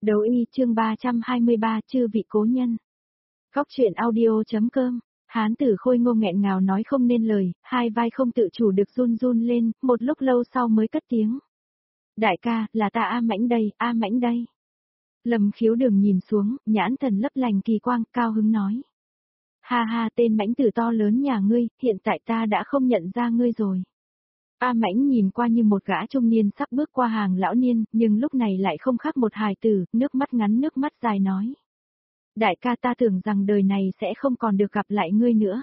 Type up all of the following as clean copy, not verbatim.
Đấu y chương 323 chư vị cố nhân. Góc truyện audio.com. Hán tử khôi ngô nghẹn ngào nói không nên lời, hai vai không tự chủ được run run lên, một lúc lâu sau mới cất tiếng. Đại ca, là ta A Mãnh đây, A Mãnh đây. Lâm Khiếu Đường nhìn xuống, nhãn thần lấp lành kỳ quang, cao hứng nói. Ha ha, tên Mãnh tử to lớn nhà ngươi, hiện tại ta đã không nhận ra ngươi rồi. A Mãnh nhìn qua như một gã trung niên sắp bước qua hàng lão niên, nhưng lúc này lại không khác một hài tử, nước mắt ngắn nước mắt dài nói. Đại ca, ta tưởng rằng đời này sẽ không còn được gặp lại ngươi nữa.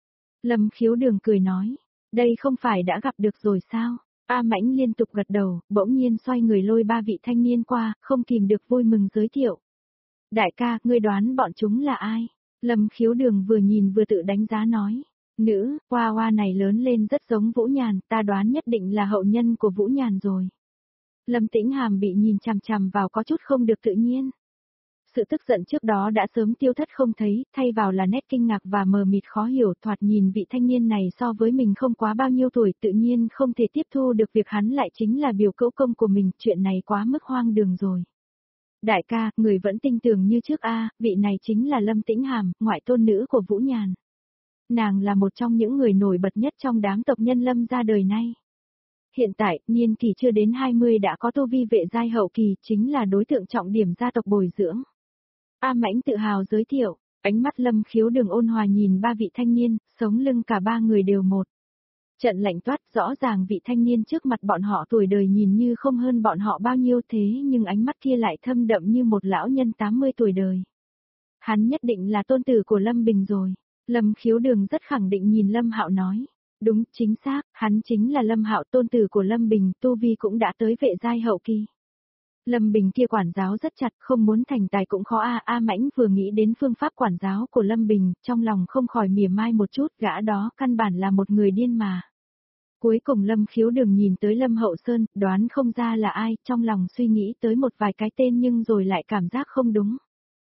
Lâm Khiếu Đường cười nói, đây không phải đã gặp được rồi sao? A Mãnh liên tục gật đầu, bỗng nhiên xoay người lôi ba vị thanh niên qua, không kìm được vui mừng giới thiệu. Đại ca, ngươi đoán bọn chúng là ai? Lâm Khiếu Đường vừa nhìn vừa tự đánh giá nói. Nữ, hoa hoa này lớn lên rất giống Vũ Nhàn, ta đoán nhất định là hậu nhân của Vũ Nhàn rồi. Lâm Tĩnh Hàm bị nhìn chằm chằm vào có chút không được tự nhiên. Sự tức giận trước đó đã sớm tiêu thất không thấy, thay vào là nét kinh ngạc và mờ mịt khó hiểu, thoạt nhìn vị thanh niên này so với mình không quá bao nhiêu tuổi, tự nhiên không thể tiếp thu được việc hắn lại chính là biểu cữu công của mình, chuyện này quá mức hoang đường rồi. Đại ca, người vẫn tin tưởng như trước a, vị này chính là Lâm Tĩnh Hàm, ngoại tôn nữ của Vũ Nhàn. Nàng là một trong những người nổi bật nhất trong đám tộc nhân Lâm ra đời nay. Hiện tại, niên kỳ chưa đến 20 đã có tu vi vệ giai hậu kỳ, chính là đối tượng trọng điểm gia tộc bồi dưỡng. A Mãnh tự hào giới thiệu, ánh mắt Lâm Khiếu Đường ôn hòa nhìn ba vị thanh niên, sống lưng cả ba người đều một. Trận lạnh toát, rõ ràng vị thanh niên trước mặt bọn họ tuổi đời nhìn như không hơn bọn họ bao nhiêu thế nhưng ánh mắt kia lại thâm đậm như một lão nhân 80 tuổi đời. Hắn nhất định là tôn tử của Lâm Bình rồi. Lâm Khiếu Đường rất khẳng định nhìn Lâm Hạo nói. Đúng, chính xác, hắn chính là Lâm Hạo, tôn tử của Lâm Bình, tu vi cũng đã tới vệ giai hậu kỳ. Lâm Bình kia quản giáo rất chặt, không muốn thành tài cũng khó a. A Mãnh vừa nghĩ đến phương pháp quản giáo của Lâm Bình, trong lòng không khỏi mỉa mai một chút, gã đó căn bản là một người điên mà. Cuối cùng Lâm Khiếu Đường nhìn tới Lâm Hậu Sơn, đoán không ra là ai, trong lòng suy nghĩ tới một vài cái tên nhưng rồi lại cảm giác không đúng.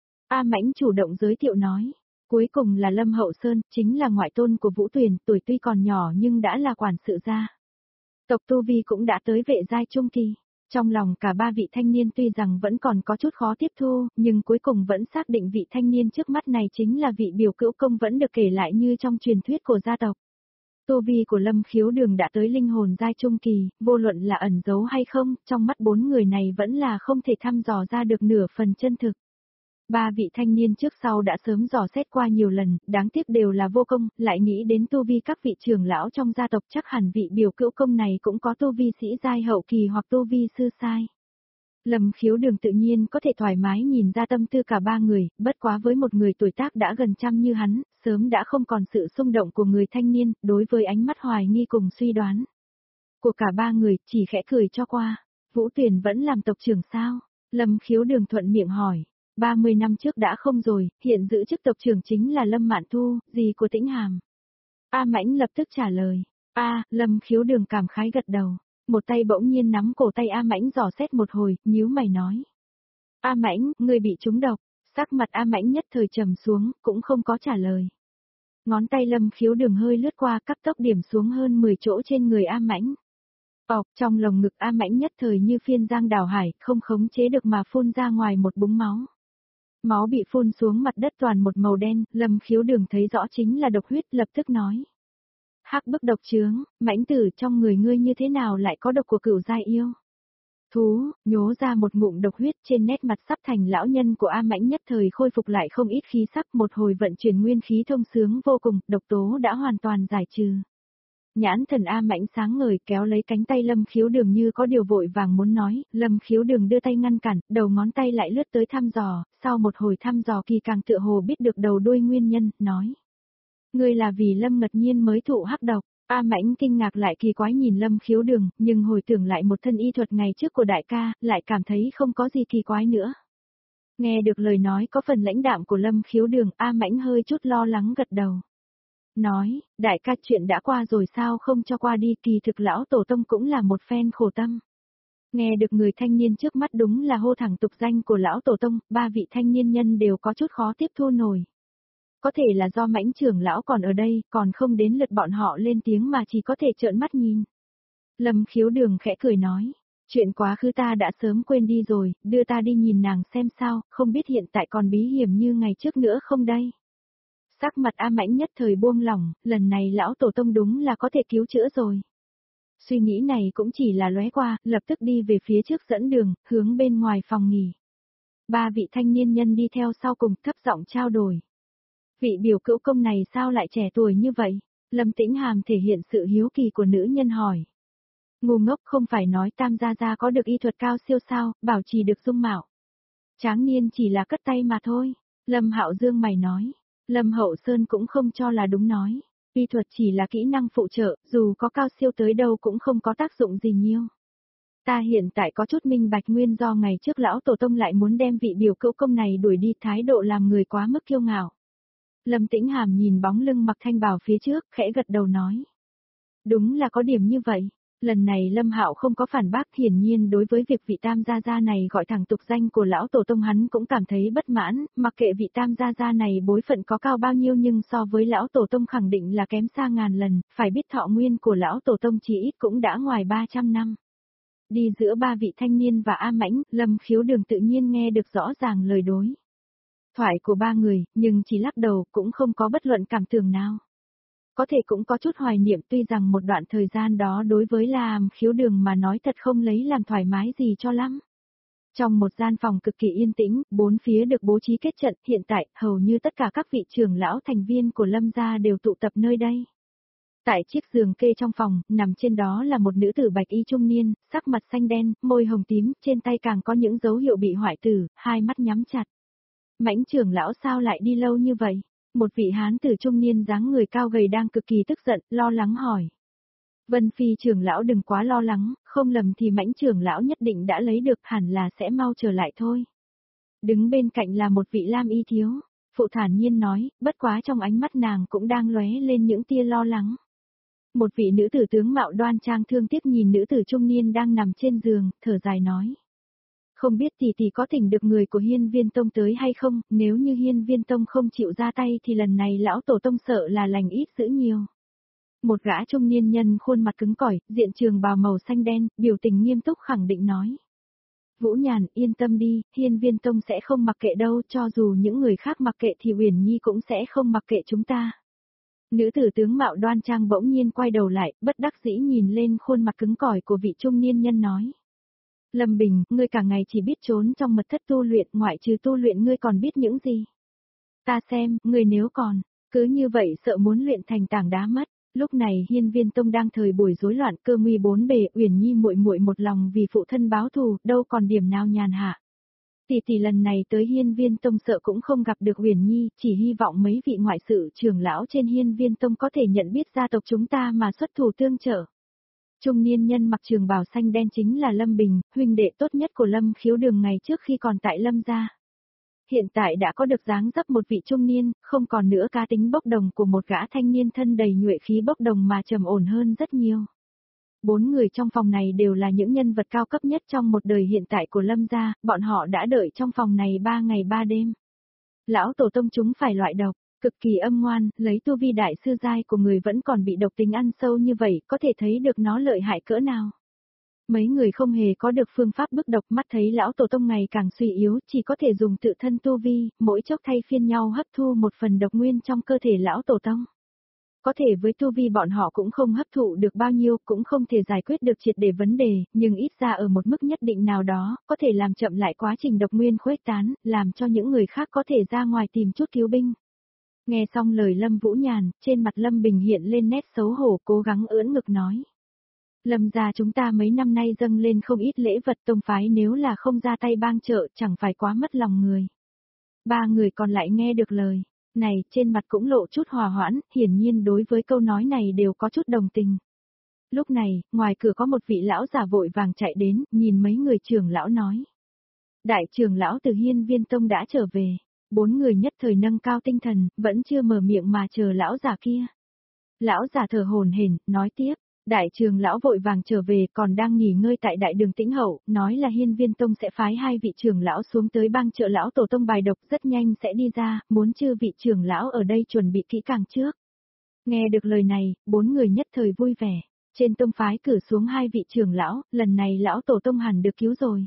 A Mãnh chủ động giới thiệu nói. Cuối cùng là Lâm Hậu Sơn, chính là ngoại tôn của Vũ Tuyền, tuổi tuy còn nhỏ nhưng đã là quản sự gia. Tộc tu vi cũng đã tới vệ giai trung kỳ. Trong lòng cả ba vị thanh niên tuy rằng vẫn còn có chút khó tiếp thu, nhưng cuối cùng vẫn xác định vị thanh niên trước mắt này chính là vị biểu cữu công vẫn được kể lại như trong truyền thuyết của gia tộc. Tu vi của Lâm Khiếu Đường đã tới linh hồn giai trung kỳ, vô luận là ẩn giấu hay không, trong mắt bốn người này vẫn là không thể thăm dò ra được nửa phần chân thực. Ba vị thanh niên trước sau đã sớm dò xét qua nhiều lần, đáng tiếc đều là vô công, lại nghĩ đến tu vi các vị trưởng lão trong gia tộc chắc hẳn vị biểu cữu công này cũng có tu vi sĩ giai hậu kỳ hoặc tu vi sư sai. Lâm Khiếu Đường tự nhiên có thể thoải mái nhìn ra tâm tư cả ba người, bất quá với một người tuổi tác đã gần trăm như hắn, sớm đã không còn sự xung động của người thanh niên, đối với ánh mắt hoài nghi cùng suy đoán của cả ba người, chỉ khẽ cười cho qua. Vũ Tuyền vẫn làm tộc trưởng sao? Lâm Khiếu Đường thuận miệng hỏi. 30 năm trước đã không rồi, hiện giữ chức tộc trưởng chính là Lâm Mạn Thu, dì của Tĩnh Hàm. A Mãnh lập tức trả lời. Lâm Khiếu Đường cảm khái gật đầu. Một tay bỗng nhiên nắm cổ tay A Mãnh dò xét một hồi, nhíu mày nói. A Mãnh, ngươi bị trúng độc. Sắc mặt A Mãnh nhất thời trầm xuống, cũng không có trả lời. Ngón tay Lâm Khiếu Đường hơi lướt qua cấp tốc điểm xuống hơn 10 chỗ trên người A Mãnh. Trong lồng ngực A Mãnh nhất thời như phiên giang đảo hải, không khống chế được mà phun ra ngoài một búng máu. Máu bị phun xuống mặt đất toàn một màu đen, Lâm Khiếu Đường thấy rõ chính là độc huyết, lập tức nói. Hắc bức độc chướng, Mãnh tử trong người ngươi như thế nào lại có độc của cửu giai yêu? Thú, nhố ra một ngụm độc huyết trên nét mặt sắp thành lão nhân của A Mãnh nhất thời khôi phục lại không ít khí sắc, một hồi vận chuyển nguyên khí thông sướng vô cùng, độc tố đã hoàn toàn giải trừ. Nhãn thần A Mãnh sáng ngời kéo lấy cánh tay Lâm Khiếu Đường như có điều vội vàng muốn nói, Lâm Khiếu Đường đưa tay ngăn cản, đầu ngón tay lại lướt tới thăm dò, sau một hồi thăm dò kỳ càng tựa hồ biết được đầu đuôi nguyên nhân, nói. Ngươi là vì Lâm Ngật Nhiên mới thụ hắc độc. A Mãnh kinh ngạc lại kỳ quái nhìn Lâm Khiếu Đường, nhưng hồi tưởng lại một thân y thuật ngày trước của đại ca, lại cảm thấy không có gì kỳ quái nữa. Nghe được lời nói có phần lãnh đạm của Lâm Khiếu Đường, A Mãnh hơi chút lo lắng gật đầu. Nói, đại ca chuyện đã qua rồi sao không cho qua đi, kỳ thực lão tổ tông cũng là một phen khổ tâm. Nghe được người thanh niên trước mắt đúng là hô thẳng tục danh của lão tổ tông, ba vị thanh niên nhân đều có chút khó tiếp thu nổi. Có thể là do Mãnh trưởng lão còn ở đây, còn không đến lượt bọn họ lên tiếng mà chỉ có thể trợn mắt nhìn. Lâm Khiếu Đường khẽ cười nói, Chuyện quá khứ ta đã sớm quên đi rồi, đưa ta đi nhìn nàng xem sao, không biết hiện tại còn bí hiểm như ngày trước nữa không đây. Sắc mặt A Mãnh nhất thời buông lỏng, lần này lão tổ tông đúng là có thể cứu chữa rồi. Suy nghĩ này cũng chỉ là lóe qua, lập tức đi về phía trước dẫn đường, hướng bên ngoài phòng nghỉ. Ba vị thanh niên nhân đi theo sau cùng thấp giọng trao đổi. Vị biểu cữu công này sao lại trẻ tuổi như vậy? Lâm Tĩnh Hàm thể hiện sự hiếu kỳ của nữ nhân hỏi. Ngu ngốc, không phải nói Tam gia gia có được y thuật cao siêu sao, bảo trì được dung mạo. Tráng niên chỉ là cất tay mà thôi. Lâm Hạo Dương mày nói. Lâm Hậu Sơn cũng không cho là đúng nói. Y thuật chỉ là kỹ năng phụ trợ, dù có cao siêu tới đâu cũng không có tác dụng gì nhiều. Ta hiện tại có chút minh bạch nguyên do ngày trước lão tổ tông lại muốn đem vị biểu cữu công này đuổi đi, thái độ làm người quá mức kiêu ngạo. Lâm Tĩnh Hàm nhìn bóng lưng mặc thanh bào phía trước, khẽ gật đầu nói. Đúng là có điểm như vậy. Lần này Lâm Hạo không có phản bác, hiển nhiên đối với việc vị Tam gia gia này gọi thẳng tục danh của lão tổ tông hắn cũng cảm thấy bất mãn, mặc kệ vị Tam gia gia này bối phận có cao bao nhiêu nhưng so với lão tổ tông khẳng định là kém xa ngàn lần, phải biết thọ nguyên của lão tổ tông chỉ ít cũng đã ngoài 300 năm. Đi giữa ba vị thanh niên và A Mãnh, Lâm Khiếu Đường tự nhiên nghe được rõ ràng lời đối thoại của ba người, nhưng chỉ lắc đầu cũng không có bất luận cảm tưởng nào. Có thể cũng có chút hoài niệm, tuy rằng một đoạn thời gian đó đối với Lâm Khiếu Đường mà nói thật không lấy làm thoải mái gì cho lắm. Trong một gian phòng cực kỳ yên tĩnh, bốn phía được bố trí kết trận, hiện tại hầu như tất cả các vị trưởng lão thành viên của Lâm gia đều tụ tập nơi đây. Tại chiếc giường kê trong phòng, nằm trên đó là một nữ tử bạch y trung niên, sắc mặt xanh đen, môi hồng tím, trên tay càng có những dấu hiệu bị hoại tử, hai mắt nhắm chặt. Mãnh trưởng lão sao lại đi lâu như vậy? Một vị hán tử trung niên dáng người cao gầy đang cực kỳ tức giận, lo lắng hỏi. Vân Phi trưởng lão đừng quá lo lắng, không lầm thì Mãnh trưởng lão nhất định đã lấy được, hẳn là sẽ mau trở lại thôi. Đứng bên cạnh là một vị lam y thiếu, phụ thản nhiên nói, bất quá trong ánh mắt nàng cũng đang lóe lên những tia lo lắng. Một vị nữ tử tướng mạo đoan trang thương tiếc nhìn nữ tử trung niên đang nằm trên giường, thở dài nói. Không biết tỷ tỷ có thỉnh được người của Hiên Viên Tông tới hay không, nếu như Hiên Viên Tông không chịu ra tay thì lần này lão tổ tông sợ là lành ít dữ nhiều. Một gã trung niên nhân khuôn mặt cứng cỏi, diện trường bào màu xanh đen, biểu tình nghiêm túc khẳng định nói. Vũ Nhàn, yên tâm đi, Hiên Viên Tông sẽ không mặc kệ đâu, cho dù những người khác mặc kệ thì Uyển Nhi cũng sẽ không mặc kệ chúng ta. Nữ tử tướng mạo đoan trang bỗng nhiên quay đầu lại, bất đắc dĩ nhìn lên khuôn mặt cứng cỏi của vị trung niên nhân nói. Lâm Bình, ngươi cả ngày chỉ biết trốn trong mật thất tu luyện, ngoại trừ tu luyện ngươi còn biết những gì? Ta xem, ngươi nếu còn, cứ như vậy sợ muốn luyện thành tảng đá mất. Lúc này Hiên Viên Tông đang thời buổi rối loạn, cơ nguy bốn bề, Uyển Nhi muội muội một lòng vì phụ thân báo thù, đâu còn điểm nào nhàn hạ. Tỷ lần này tới Hiên Viên Tông sợ cũng không gặp được Uyển Nhi, chỉ hy vọng mấy vị ngoại sự trưởng lão trên Hiên Viên Tông có thể nhận biết gia tộc chúng ta mà xuất thủ tương trợ. Trung niên nhân mặc trường bào xanh đen chính là Lâm Bình, huynh đệ tốt nhất của Lâm Khiếu Đường ngày trước khi còn tại Lâm gia. Hiện tại đã có được dáng dấp một vị trung niên, không còn nữa cá tính bốc đồng của một gã thanh niên thân đầy nhuệ khí bốc đồng mà trầm ổn hơn rất nhiều. Bốn người trong phòng này đều là những nhân vật cao cấp nhất trong một đời hiện tại của Lâm gia, bọn họ đã đợi trong phòng này 3 ngày 3 đêm. Lão tổ tông chúng phải loại độc, cực kỳ âm ngoan, lấy tu vi đại sư giai của người vẫn còn bị độc tính ăn sâu như vậy, có thể thấy được nó lợi hại cỡ nào. Mấy người không hề có được phương pháp bức độc, mắt thấy lão tổ tông ngày càng suy yếu, chỉ có thể dùng tự thân tu vi, mỗi chốc thay phiên nhau hấp thu một phần độc nguyên trong cơ thể lão tổ tông. Có thể với tu vi bọn họ cũng không hấp thụ được bao nhiêu, cũng không thể giải quyết được triệt để vấn đề, nhưng ít ra ở một mức nhất định nào đó, có thể làm chậm lại quá trình độc nguyên khuếch tán, làm cho những người khác có thể ra ngoài tìm chút cứu binh. Nghe xong lời Lâm Vũ Nhàn, trên mặt Lâm Bình hiện lên nét xấu hổ, cố gắng ưỡn ngực nói. Lâm gia chúng ta mấy năm nay dâng lên không ít lễ vật, tông phái nếu là không ra tay bang trợ chẳng phải quá mất lòng người. Ba người còn lại nghe được lời này, trên mặt cũng lộ chút hòa hoãn, hiển nhiên đối với câu nói này đều có chút đồng tình. Lúc này, ngoài cửa có một vị lão giả vội vàng chạy đến, nhìn mấy người trưởng lão nói. Đại trưởng lão từ Hiên Viên Tông đã trở về. Bốn người nhất thời nâng cao tinh thần, vẫn chưa mở miệng mà chờ lão giả kia. Lão giả thở hổn hển, nói tiếp. Đại trưởng lão vội vàng trở về, còn đang nghỉ ngơi tại đại đường Tĩnh Hậu, nói là Hiên Viên Tông sẽ phái hai vị trưởng lão xuống tới bang trợ lão tổ tông bài độc, rất nhanh sẽ đi ra, muốn chư vị trưởng lão ở đây chuẩn bị kỹ càng trước. Nghe được lời này, bốn người nhất thời vui vẻ. Trên tông phái cử xuống 2 vị trưởng lão, lần này lão tổ tông hẳn được cứu rồi.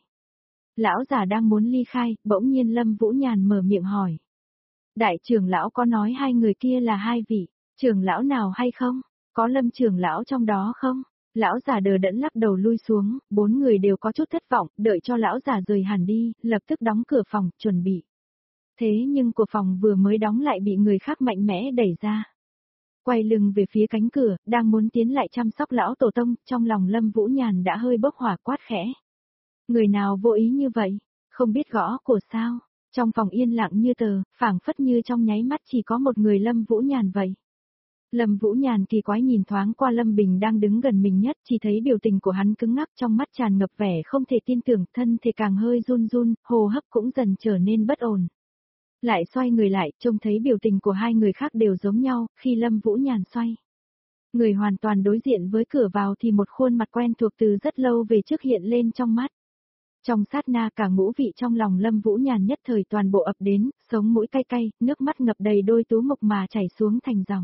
Lão già đang muốn ly khai, bỗng nhiên Lâm Vũ Nhàn mở miệng hỏi. Đại trưởng lão có nói 2 người kia là 2 vị, trưởng lão nào hay không? Có Lâm trưởng lão trong đó không? Lão già đờ đẫn lắc đầu lui xuống, 4 người đều có chút thất vọng, đợi cho lão già rời hẳn đi, lập tức đóng cửa phòng, chuẩn bị. Thế nhưng của phòng vừa mới đóng lại bị người khác mạnh mẽ đẩy ra. Quay lưng về phía cánh cửa, đang muốn tiến lại chăm sóc lão tổ tông, trong lòng Lâm Vũ Nhàn đã hơi bốc hỏa quát khẽ. Người nào vô ý như vậy, không biết gõ của sao? Trong phòng yên lặng như tờ, phảng phất như trong nháy mắt chỉ có một người Lâm Vũ Nhàn vậy. Lâm Vũ Nhàn kỳ quái nhìn thoáng qua Lâm Bình đang đứng gần mình nhất, chỉ thấy biểu tình của hắn cứng ngắc, trong mắt tràn ngập vẻ không thể tin tưởng, thân thể càng hơi run run, hô hấp cũng dần trở nên bất ổn. Lại xoay người lại, trông thấy biểu tình của 2 người khác đều giống nhau, khi Lâm Vũ Nhàn xoay. Người hoàn toàn đối diện với cửa vào thì một khuôn mặt quen thuộc từ rất lâu về trước hiện lên trong mắt. Trong sát na cả ngũ vị trong lòng Lâm Vũ Nhàn nhất thời toàn bộ ập đến, sống mũi cay cay, nước mắt ngập đầy đôi tú mục mà chảy xuống thành dòng.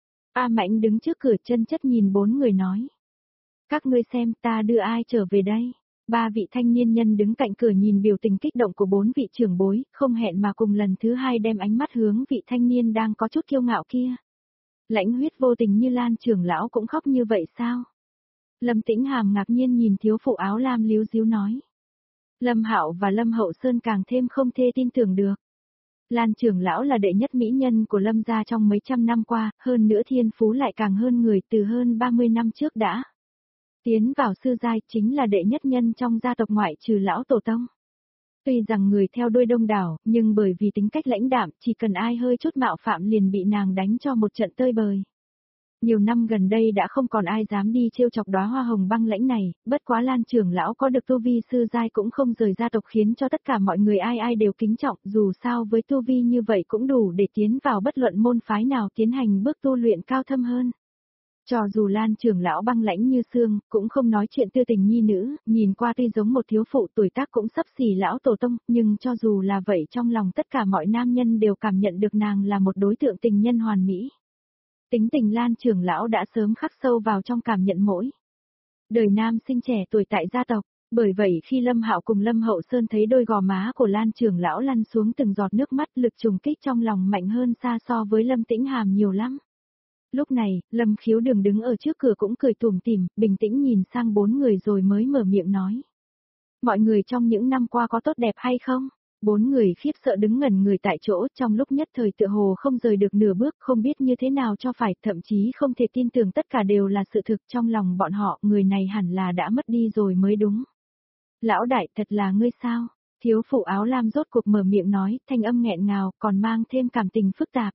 A Mạnh đứng trước cửa chân chất nhìn 4 người nói. Các ngươi xem ta đưa ai trở về đây? 3 vị thanh niên nhân đứng cạnh cửa nhìn biểu tình kích động của 4 vị trưởng bối, không hẹn mà cùng lần thứ 2 đem ánh mắt hướng vị thanh niên đang có chút kiêu ngạo kia. Lãnh Huyết vô tình như Lan trưởng lão cũng khóc như vậy sao? Lâm Tĩnh Hàm ngạc nhiên nhìn thiếu phụ áo lam líu díu nói. Lâm Hạo và Lâm Hậu Sơn càng thêm không thể tin tưởng được. Lan trưởng lão là đệ nhất mỹ nhân của Lâm gia trong mấy trăm năm qua, hơn nữa thiên phú lại càng hơn người từ hơn 30 năm trước đã. Tiến vào sư giai chính là đệ nhất nhân trong gia tộc ngoại trừ lão tổ tông. Tuy rằng người theo đuôi đông đảo, nhưng bởi vì tính cách lãnh đạm, chỉ cần ai hơi chút mạo phạm liền bị nàng đánh cho một trận tơi bời. Nhiều năm gần đây đã không còn ai dám đi trêu chọc đóa hoa hồng băng lãnh này, bất quá Lan trưởng lão có được tu vi sư giai cũng không rời gia tộc khiến cho tất cả mọi người ai ai đều kính trọng, dù sao với tu vi như vậy cũng đủ để tiến vào bất luận môn phái nào tiến hành bước tu luyện cao thâm hơn. Cho dù Lan trưởng lão băng lãnh như xương, cũng không nói chuyện tư tình nhi nữ, nhìn qua tuy giống một thiếu phụ tuổi tác cũng sắp xỉ lão tổ tông, nhưng cho dù là vậy trong lòng tất cả mọi nam nhân đều cảm nhận được nàng là một đối tượng tình nhân hoàn mỹ. Tính tình Lan trưởng lão đã sớm khắc sâu vào trong cảm nhận mỗi đời nam sinh trẻ tuổi tại gia tộc, bởi vậy khi Lâm Hạo cùng Lâm Hậu Sơn thấy đôi gò má của Lan trưởng lão lăn xuống từng giọt nước mắt, lực trùng kích trong lòng mạnh hơn xa so với Lâm Tĩnh Hàm nhiều lắm. Lúc này, Lâm Khiếu Đường đứng ở trước cửa cũng cười tủm tỉm, bình tĩnh nhìn sang 4 người rồi mới mở miệng nói. Mọi người trong những năm qua có tốt đẹp hay không? 4 người khiếp sợ đứng ngẩn người tại chỗ, trong lúc nhất thời tựa hồ không rời được nửa bước, không biết như thế nào cho phải, thậm chí không thể tin tưởng tất cả đều là sự thực trong lòng bọn họ, người này hẳn là đã mất đi rồi mới đúng. Lão đại, thật là ngươi sao? Thiếu phụ áo lam rốt cuộc mở miệng nói, thanh âm nghẹn ngào, còn mang thêm cảm tình phức tạp.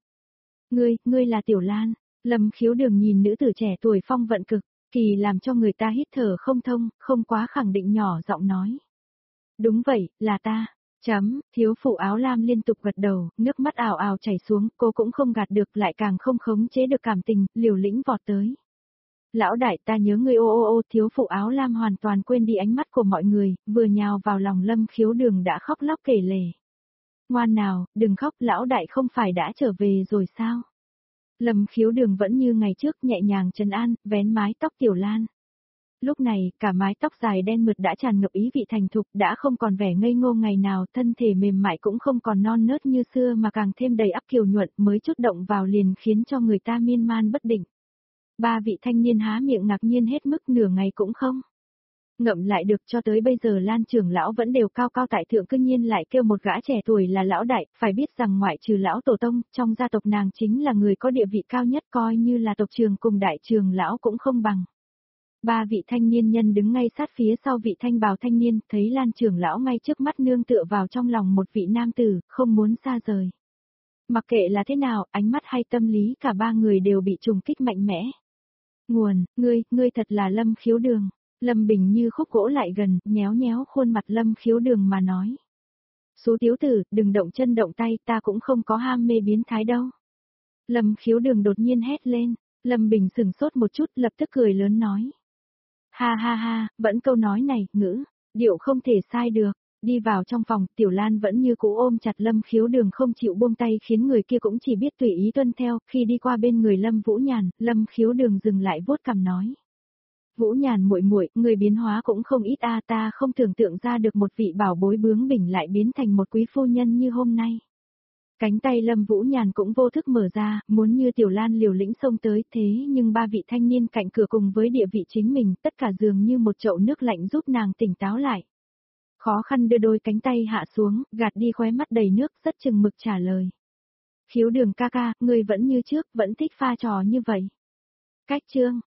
Ngươi là Tiểu Lan. Lâm Khiếu Đường nhìn nữ tử trẻ tuổi phong vận cực, kỳ làm cho người ta hít thở không thông, không quá khẳng định nhỏ giọng nói. Đúng vậy, là ta. Thiếu phụ áo lam liên tục gật đầu, nước mắt ào ào chảy xuống, cô cũng không gạt được lại càng không khống chế được cảm tình, liều lĩnh vọt tới. Lão đại ta nhớ ngươi ô, thiếu phụ áo lam hoàn toàn quên đi ánh mắt của mọi người, vừa nhào vào lòng Lâm Khiếu Đường đã khóc lóc kể lể. Ngoan nào, đừng khóc, lão đại không phải đã trở về rồi sao? Lâm Khiếu Đường vẫn như ngày trước nhẹ nhàng trấn an, vén mái tóc Tiểu Lan. Lúc này, cả mái tóc dài đen mượt đã tràn ngập ý vị thành thục, đã không còn vẻ ngây ngô ngày nào, thân thể mềm mại cũng không còn non nớt như xưa mà càng thêm đầy ắp kiều nhuận, mới chút động vào liền khiến cho người ta miên man bất định. 3 vị thanh niên há miệng ngạc nhiên hết mức, nửa ngày cũng không ngậm lại được, cho tới bây giờ Lan trưởng lão vẫn đều cao cao tại thượng, cư nhiên lại kêu một gã trẻ tuổi là lão đại, phải biết rằng ngoại trừ lão tổ tông, trong gia tộc nàng chính là người có địa vị cao nhất, coi như là tộc trường cùng đại trường lão cũng không bằng. 3 vị thanh niên nhân đứng ngay sát phía sau vị thanh bào thanh niên, thấy Lan trưởng lão ngay trước mắt nương tựa vào trong lòng một vị nam tử, không muốn xa rời. Mặc kệ là thế nào, ánh mắt hay tâm lý cả 3 người đều bị trùng kích mạnh mẽ. Nguồn, ngươi thật là Lâm Khiếu Đường. Lâm Bình như khúc gỗ lại gần, nhéo nhéo khuôn mặt Lâm Khiếu Đường mà nói. Số thiếu tử, đừng động chân động tay, ta cũng không có ham mê biến thái đâu. Lâm Khiếu Đường đột nhiên hét lên, Lâm Bình sửng sốt một chút, lập tức cười lớn nói. Ha ha ha, vẫn câu nói này, ngữ, điệu không thể sai được. Đi vào trong phòng, Tiểu Lan vẫn như cũ ôm chặt Lâm Khiếu Đường không chịu buông tay, khiến người kia cũng chỉ biết tùy ý tuân theo. Khi đi qua bên người Lâm Vũ Nhàn, Lâm Khiếu Đường dừng lại vuốt cằm nói. Vũ Nhàn muội muội, người biến hóa cũng không ít a, ta không tưởng tượng ra được một vị bảo bối bướng bỉnh lại biến thành một quý phu nhân như hôm nay. Cánh tay Lâm Vũ Nhàn cũng vô thức mở ra, muốn như Tiểu Lan liều lĩnh xông tới, thế nhưng ba vị thanh niên cạnh cửa cùng với địa vị chính mình, tất cả dường như một chậu nước lạnh giúp nàng tỉnh táo lại. Khó khăn đưa đôi cánh tay hạ xuống, gạt đi khóe mắt đầy nước, rất chừng mực trả lời. Khiếu Đường ca ca, người vẫn như trước, vẫn thích pha trò như vậy. Cách chương